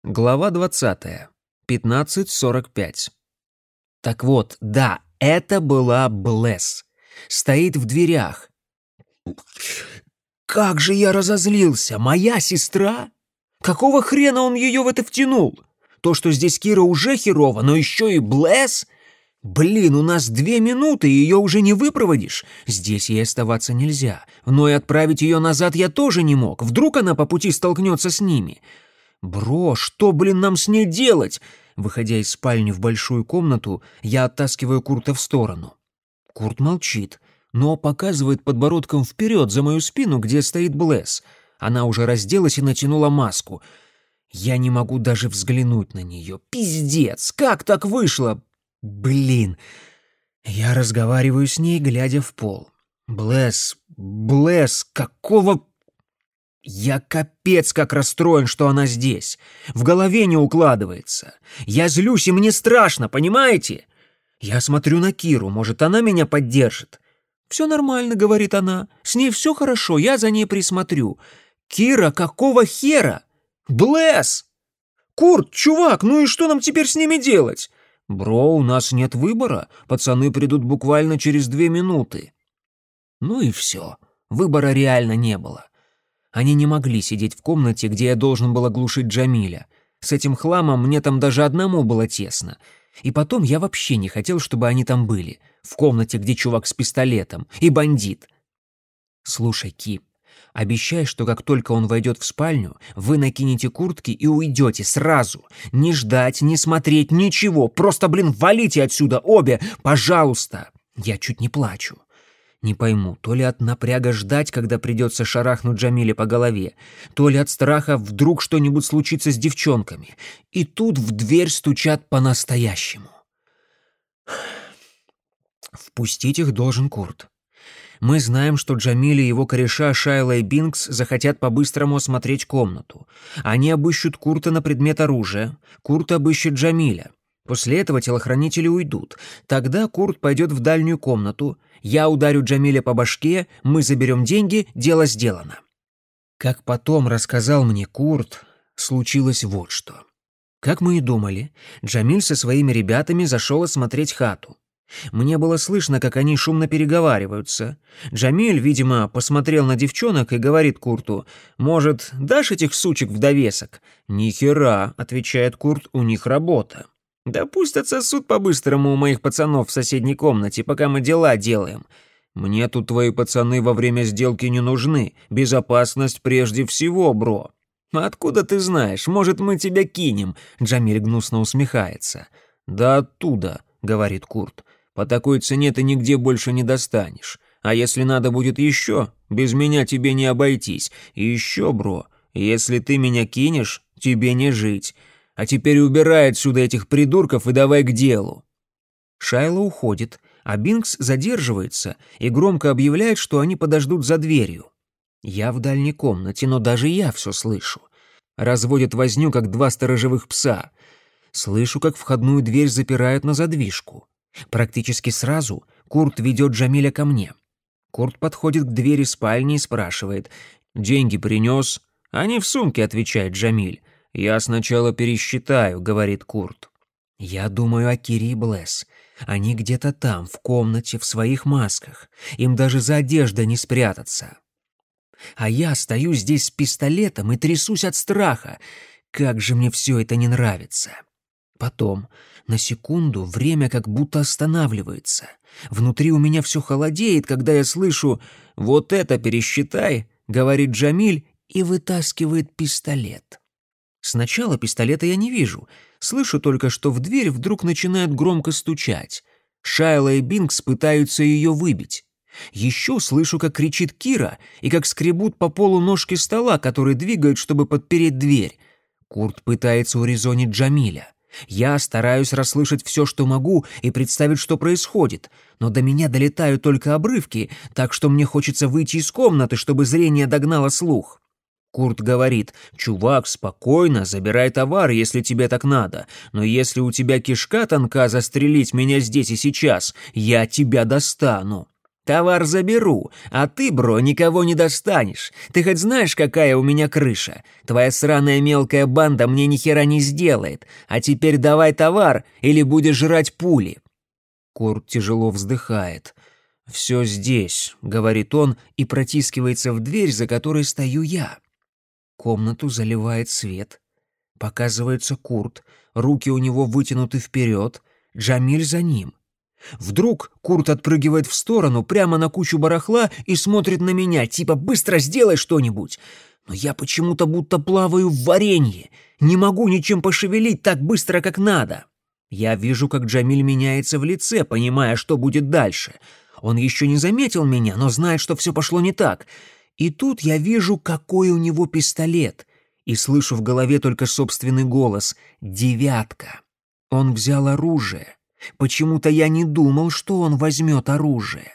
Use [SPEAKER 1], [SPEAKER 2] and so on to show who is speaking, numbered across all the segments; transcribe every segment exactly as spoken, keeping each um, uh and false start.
[SPEAKER 1] Глава двадцатая. пятнадцать сорок пять. Так вот, да, это была Блесс. Стоит в дверях. Как же я разозлился! Моя сестра? Какого хрена он ее в это втянул? То, что здесь Кира уже херово, но еще и Блесс? Блин, у нас две минуты, и ее уже не выпроводишь. Здесь ей оставаться нельзя. Но и отправить ее назад я тоже не мог. Вдруг она по пути столкнется с ними. «Бро, что, блин, нам с ней делать?» Выходя из спальни в большую комнату, я оттаскиваю Курта в сторону. Курт молчит, но показывает подбородком вперед за мою спину, где стоит Блесс. Она уже разделась и натянула маску. Я не могу даже взглянуть на нее. Пиздец, как так вышло? Блин. Я разговариваю с ней, глядя в пол. Блесс, Блесс, какого... Я капец как расстроен, что она здесь. В голове не укладывается. Я злюсь, и мне страшно, понимаете? Я смотрю на Киру, может, она меня поддержит. «Все нормально», — говорит она. «С ней все хорошо, я за ней присмотрю». «Кира, какого хера? Блесс! Курт, чувак, ну и что нам теперь с ними делать?» «Бро, у нас нет выбора. Пацаны придут буквально через две минуты». Ну и все. Выбора реально не было. Они не могли сидеть в комнате, где я должен был оглушить Джамиля. С этим хламом мне там даже одному было тесно. И потом я вообще не хотел, чтобы они там были. В комнате, где чувак с пистолетом. И бандит. Слушай, Ки, обещай, что как только он войдет в спальню, вы накинете куртки и уйдете сразу. Не ждать, не смотреть, ничего. Просто, блин, валите отсюда обе, пожалуйста. Я чуть не плачу. Не пойму, то ли от напряга ждать, когда придется шарахнуть Джамиле по голове, то ли от страха вдруг что-нибудь случится с девчонками. И тут в дверь стучат по-настоящему. Впустить их должен Курт. Мы знаем, что Джамиль и его кореша Шайла и Бинкс захотят по-быстрому осмотреть комнату. Они обыщут Курта на предмет оружия, Курт обыщет Джамиля. После этого телохранители уйдут. Тогда Курт пойдет в дальнюю комнату, я ударю Джамиля по башке, мы заберем деньги, дело сделано. Как потом рассказал мне Курт, случилось вот что. Как мы и думали, Джамиль со своими ребятами зашел осмотреть хату. Мне было слышно, как они шумно переговариваются. Джамиль, видимо, посмотрел на девчонок и говорит Курту: «Может, дашь этих сучек в довесок?» «Ни хера», — отвечает Курт, — «у них работа». «Да пусть отсосут по-быстрому у моих пацанов в соседней комнате, пока мы дела делаем». «Мне тут твои пацаны во время сделки не нужны. Безопасность прежде всего, бро». «Откуда ты знаешь? Может, мы тебя кинем?» Джамиль гнусно усмехается. «Да оттуда», — говорит Курт. «По такой цене ты нигде больше не достанешь. А если надо будет еще, без меня тебе не обойтись. И еще, бро, если ты меня кинешь, тебе не жить. А теперь убирай отсюда этих придурков и давай к делу». Шайла уходит, а Бинкс задерживается и громко объявляет, что они подождут за дверью. Я в дальней комнате, но даже я все слышу. Разводят возню, как два сторожевых пса. Слышу, как входную дверь запирают на задвижку. Практически сразу Курт ведет Джамиля ко мне. Курт подходит к двери спальни и спрашивает: «Деньги принес?» «Они в сумке», — отвечает Джамиль. «Я сначала пересчитаю», — говорит Курт. Я думаю о Кире и Блесс. Они где-то там, в комнате, в своих масках. Им даже за одеждой не спрятаться. А я стою здесь с пистолетом и трясусь от страха. Как же мне все это не нравится. Потом, на секунду, время как будто останавливается. Внутри у меня все холодеет, когда я слышу: «Вот это пересчитай», — говорит Джамиль и вытаскивает пистолет. Сначала пистолета я не вижу. Слышу только, что в дверь вдруг начинает громко стучать. Шайла и Бинкс пытаются ее выбить. Еще слышу, как кричит Кира и как скребут по полу ножки стола, которые двигают, чтобы подпереть дверь. Курт пытается урезонить Джамиля. Я стараюсь расслышать все, что могу, и представить, что происходит, но до меня долетают только обрывки, так что мне хочется выйти из комнаты, чтобы зрение догнало слух. Курт говорит: «Чувак, спокойно, забирай товар, если тебе так надо, но если у тебя кишка тонка застрелить меня здесь и сейчас, я тебя достану». Товар заберу, а ты, бро, никого не достанешь. Ты хоть знаешь, какая у меня крыша? Твоя сраная мелкая банда мне ни хера не сделает. А теперь давай товар, или будешь жрать пули». Курт тяжело вздыхает. «Все здесь», — говорит он и протискивается в дверь, за которой стою я. Комнату заливает свет. Показывается Курт, руки у него вытянуты вперед, Джамиль за ним. Вдруг Курт отпрыгивает в сторону, прямо на кучу барахла, и смотрит на меня, типа «быстро сделай что-нибудь». Но я почему-то будто плаваю в варенье, не могу ничем пошевелить так быстро, как надо. Я вижу, как Джамиль меняется в лице, понимая, что будет дальше. Он еще не заметил меня, но знает, что все пошло не так. И тут я вижу, какой у него пистолет, и слышу в голове только собственный голос «девятка». Он взял оружие. Почему-то я не думал, что он возьмет оружие.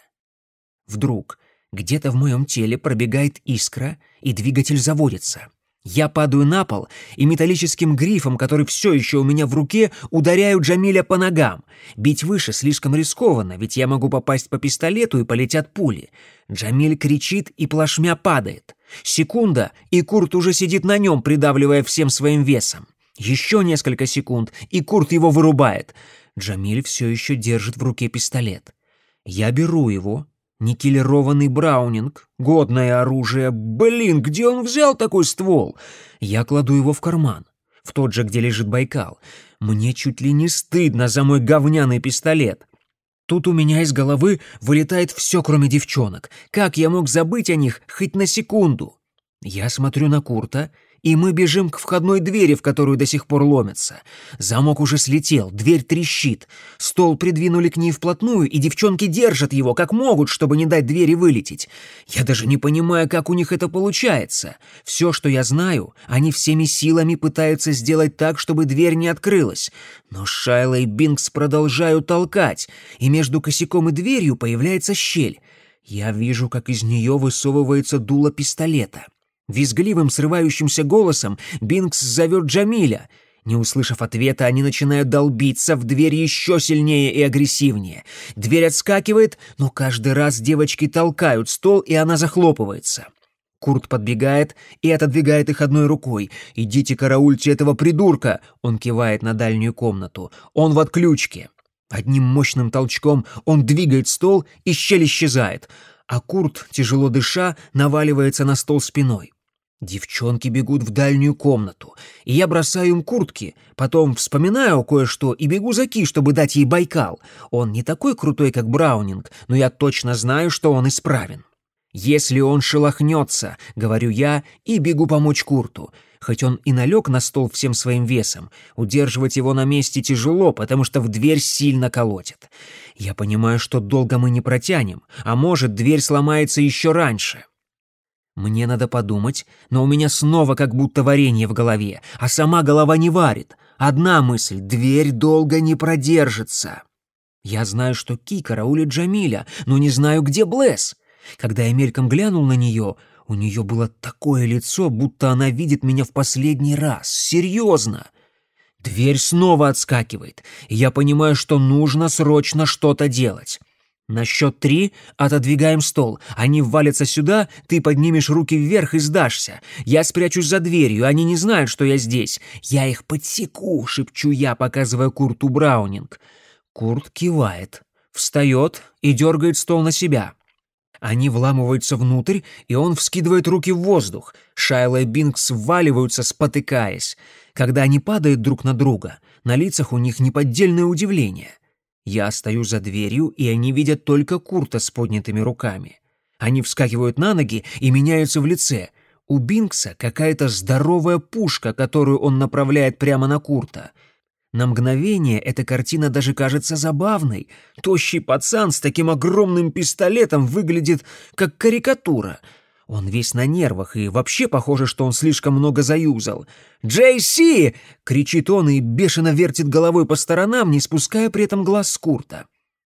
[SPEAKER 1] Вдруг где-то в моем теле пробегает искра, и двигатель заводится. Я падаю на пол, и металлическим грифом, который все еще у меня в руке, ударяю Джамиля по ногам. Бить выше слишком рискованно, ведь я могу попасть по пистолету, и полетят пули. Джамиль кричит и плашмя падает. Секунда, и Курт уже сидит на нем, придавливая всем своим весом. Еще несколько секунд, и Курт его вырубает. Джамиль все еще держит в руке пистолет. Я беру его. Никелированный браунинг. Годное оружие. Блин, где он взял такой ствол? Я кладу его в карман. В тот же, где лежит Байкал. Мне чуть ли не стыдно за мой говняный пистолет. Тут у меня из головы вылетает все, кроме девчонок. Как я мог забыть о них хоть на секунду? Я смотрю на Курта, и мы бежим к входной двери, в которую до сих пор ломятся. Замок уже слетел, дверь трещит. Стол придвинули к ней вплотную, и девчонки держат его, как могут, чтобы не дать двери вылететь. Я даже не понимаю, как у них это получается. Все, что я знаю, они всеми силами пытаются сделать так, чтобы дверь не открылась. Но Шайла и Бинкс продолжают толкать, и между косяком и дверью появляется щель. Я вижу, как из нее высовывается дуло пистолета. Визгливым, срывающимся голосом Бинкс зовет Джамиля. Не услышав ответа, они начинают долбиться в дверь еще сильнее и агрессивнее. Дверь отскакивает, но каждый раз девочки толкают стол, и она захлопывается. Курт подбегает и отодвигает их одной рукой. «Идите караульте этого придурка!» Он кивает на дальнюю комнату. «Он в отключке!» Одним мощным толчком он двигает стол, и щель исчезает. А Курт, тяжело дыша, наваливается на стол спиной. Девчонки бегут в дальнюю комнату, и я бросаю им куртки, потом вспоминаю кое-что и бегу за Ки, чтобы дать ей Байкал. Он не такой крутой, как Браунинг, но я точно знаю, что он исправен. «Если он шелохнется», — говорю я, и бегу помочь Курту. Хоть он и налег на стол всем своим весом, удерживать его на месте тяжело, потому что в дверь сильно колотит. Я понимаю, что долго мы не протянем, а может, дверь сломается еще раньше. Мне надо подумать, но у меня снова как будто варенье в голове, а сама голова не варит. Одна мысль — дверь долго не продержится. Я знаю, что Ки караулит Джамиля, но не знаю, где Блесс. Когда я мельком глянул на нее, у нее было такое лицо, будто она видит меня в последний раз. Серьезно. Дверь снова отскакивает, и я понимаю, что нужно срочно что-то делать. На счет три отодвигаем стол. Они валятся сюда, ты поднимешь руки вверх и сдашься. Я спрячусь за дверью, они не знают, что я здесь. Я их подсеку, шепчу я, показывая Курту Браунинг. Курт кивает, встает и дергает стол на себя. Они вламываются внутрь, и он вскидывает руки в воздух. Шайла и Бинкс вваливаются, спотыкаясь. Когда они падают друг на друга, на лицах у них неподдельное удивление. Я стою за дверью, и они видят только Курта с поднятыми руками. Они вскакивают на ноги и меняются в лице. У Бинкса какая-то здоровая пушка, которую он направляет прямо на Курта. На мгновение эта картина даже кажется забавной. Тощий пацан с таким огромным пистолетом выглядит как карикатура. Он весь на нервах, и вообще похоже, что он слишком много заюзал. «Джей Си!» — кричит он и бешено вертит головой по сторонам, не спуская при этом глаз с Курта.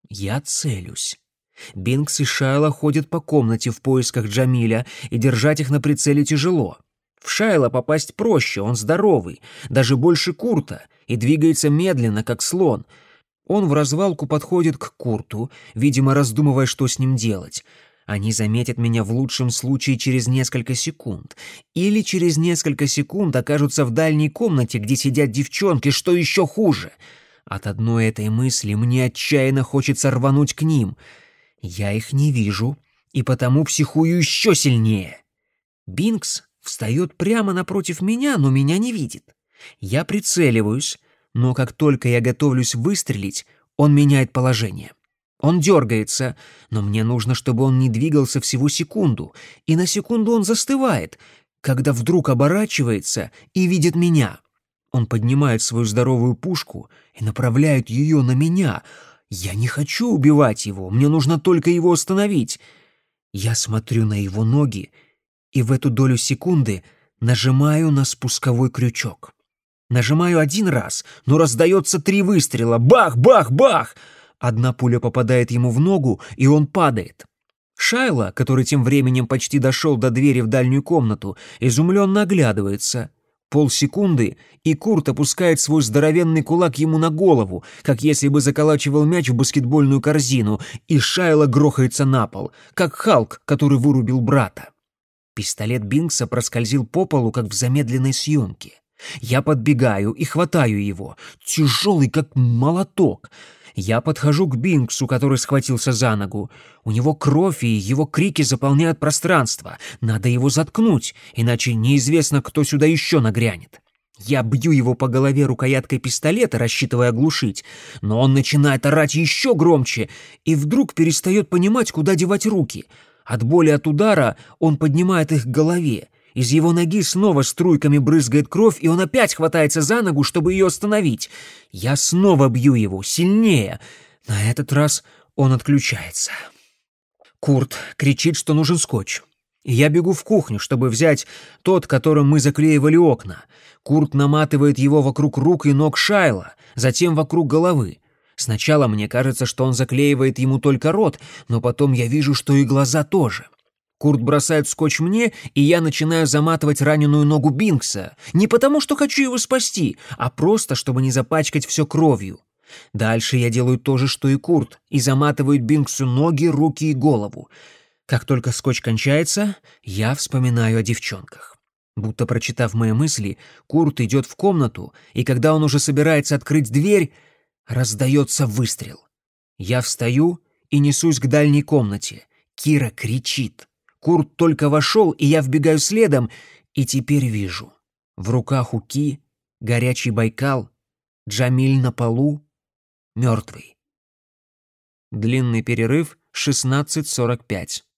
[SPEAKER 1] Я целюсь. Бинкс и Шайла ходят по комнате в поисках Джамиля, и держать их на прицеле тяжело. В Шайла попасть проще, он здоровый, даже больше Курта, и двигается медленно, как слон. Он в развалку подходит к Курту, видимо, раздумывая, что с ним делать. Они заметят меня в лучшем случае через несколько секунд. Или через несколько секунд окажутся в дальней комнате, где сидят девчонки, что еще хуже. От одной этой мысли мне отчаянно хочется рвануть к ним. Я их не вижу, и потому психую еще сильнее. Бинкс встает прямо напротив меня, но меня не видит. Я прицеливаюсь, но как только я готовлюсь выстрелить, он меняет положение. Он дергается, но мне нужно, чтобы он не двигался всего секунду, и на секунду он застывает, когда вдруг оборачивается и видит меня. Он поднимает свою здоровую пушку и направляет ее на меня. Я не хочу убивать его, мне нужно только его остановить. Я смотрю на его ноги и в эту долю секунды нажимаю на спусковой крючок. Нажимаю один раз, но раздается три выстрела. Бах, бах, бах! Одна пуля попадает ему в ногу, и он падает. Шайла, который тем временем почти дошел до двери в дальнюю комнату, изумленно оглядывается. Полсекунды, и Курт опускает свой здоровенный кулак ему на голову, как если бы заколачивал мяч в баскетбольную корзину, и Шайла грохается на пол, как Халк, который вырубил брата. Пистолет Бинкса проскользил по полу, как в замедленной съемке. Я подбегаю и хватаю его, тяжелый, как молоток. Я подхожу к Бинксу, который схватился за ногу. У него кровь, и его крики заполняют пространство. Надо его заткнуть, иначе неизвестно, кто сюда еще нагрянет. Я бью его по голове рукояткой пистолета, рассчитывая оглушить, но он начинает орать еще громче и вдруг перестает понимать, куда девать руки. От боли от удара он поднимает их к голове. Из его ноги снова струйками брызгает кровь, и он опять хватается за ногу, чтобы ее остановить. Я снова бью его, сильнее. На этот раз он отключается. Курт кричит, что нужен скотч. И я бегу в кухню, чтобы взять тот, которым мы заклеивали окна. Курт наматывает его вокруг рук и ног Шайла, затем вокруг головы. Сначала мне кажется, что он заклеивает ему только рот, но потом я вижу, что и глаза тоже. Курт бросает скотч мне, и я начинаю заматывать раненую ногу Бинкса. Не потому, что хочу его спасти, а просто, чтобы не запачкать все кровью. Дальше я делаю то же, что и Курт, и заматываю Бинксу ноги, руки и голову. Как только скотч кончается, я вспоминаю о девчонках. Будто прочитав мои мысли, Курт идет в комнату, и когда он уже собирается открыть дверь, раздается выстрел. Я встаю и несусь к дальней комнате. Кира кричит. Курт только вошел, и я вбегаю следом, и теперь вижу. В руках у Ки горячий Байкал, Джамиль на полу, мертвый. Длинный перерыв шестнадцать сорок пять.